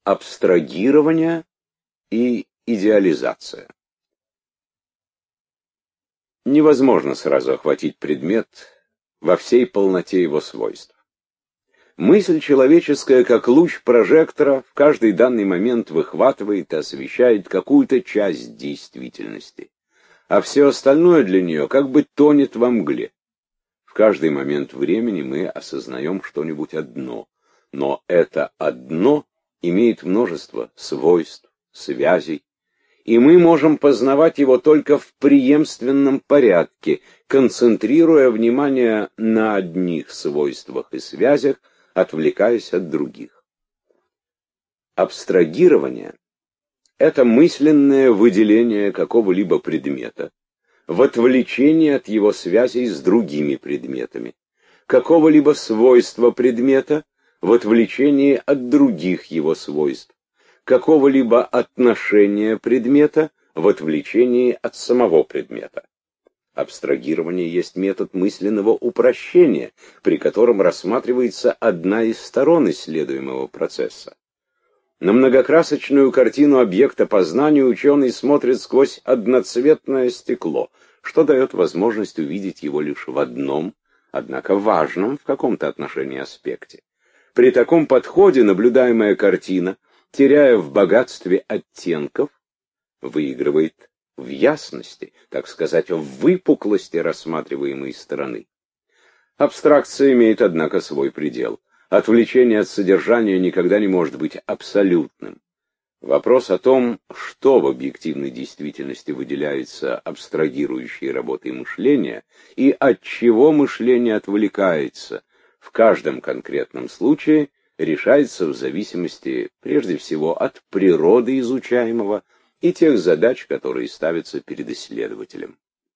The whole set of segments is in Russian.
абстрагирование и идеализация. Невозможно сразу охватить предмет во всей полноте его свойств. Мысль человеческая, как луч прожектора, в каждый данный момент выхватывает и освещает какую-то часть действительности, а все остальное для нее как бы тонет во мгле. В каждый момент времени мы осознаем что-нибудь одно, но это одно имеет множество свойств, связей, и мы можем познавать его только в преемственном порядке, концентрируя внимание на одних свойствах и связях, отвлекаясь от других. Абстрагирование — это мысленное выделение какого-либо предмета в отвлечении от его связей с другими предметами, какого-либо свойства предмета в отвлечении от других его свойств, какого-либо отношения предмета в отвлечении от самого предмета. Абстрагирование есть метод мысленного упрощения, при котором рассматривается одна из сторон исследуемого процесса. На многокрасочную картину объекта познания ученый смотрит сквозь одноцветное стекло, что дает возможность увидеть его лишь в одном, однако важном в каком-то отношении аспекте. При таком подходе наблюдаемая картина, теряя в богатстве оттенков, выигрывает в ясности, так сказать, в выпуклости рассматриваемой стороны. Абстракция имеет, однако, свой предел. Отвлечение от содержания никогда не может быть абсолютным. Вопрос о том, что в объективной действительности выделяется абстрагирующей работой мышления и от чего мышление отвлекается, в каждом конкретном случае решается в зависимости, прежде всего, от природы изучаемого и тех задач, которые ставятся перед исследователем.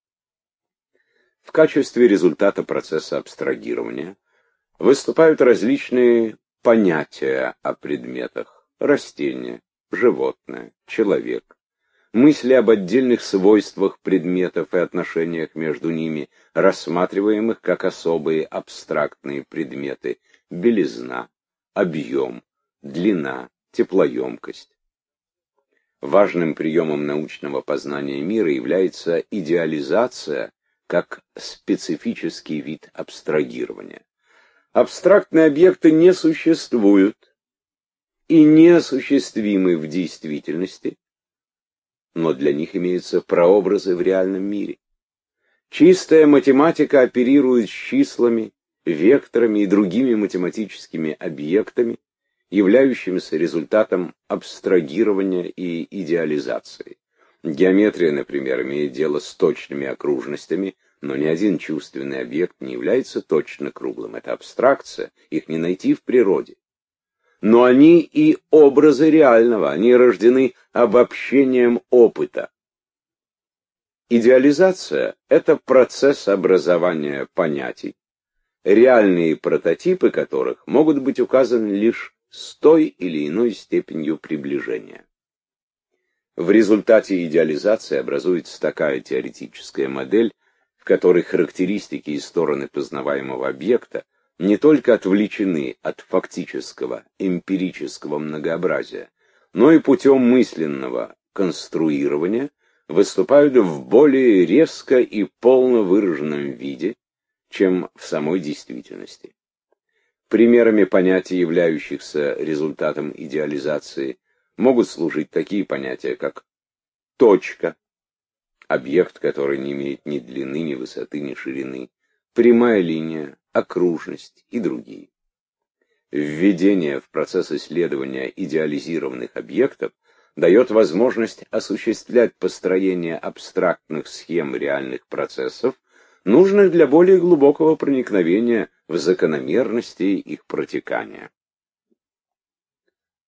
В качестве результата процесса абстрагирования выступают различные понятия о предметах: растение, животное, человек, мысли об отдельных свойствах предметов и отношениях между ними, рассматриваемых как особые абстрактные предметы: белизна, объем, длина, теплоемкость. Важным приемом научного познания мира является идеализация как специфический вид абстрагирования. Абстрактные объекты не существуют и неосуществимы в действительности, но для них имеются прообразы в реальном мире. Чистая математика оперирует с числами, векторами и другими математическими объектами, являющимися результатом абстрагирования и идеализации. Геометрия, например, имеет дело с точными окружностями, но ни один чувственный объект не является точно круглым. Это абстракция, их не найти в природе. Но они и образы реального, они рождены обобщением опыта. Идеализация — это процесс образования понятий, реальные прототипы которых могут быть указаны лишь с той или иной степенью приближения. В результате идеализации образуется такая теоретическая модель, в которой характеристики и стороны познаваемого объекта не только отвлечены от фактического, эмпирического многообразия, но и путем мысленного конструирования выступают в более резко и полно выраженном виде, чем в самой действительности. Примерами понятий, являющихся результатом идеализации, могут служить такие понятия, как точка, объект, который не имеет ни длины, ни высоты, ни ширины, прямая линия, окружность и другие. Введение в процесс исследования идеализированных объектов дает возможность осуществлять построение абстрактных схем реальных процессов, нужных для более глубокого проникновения в закономерности их протекания.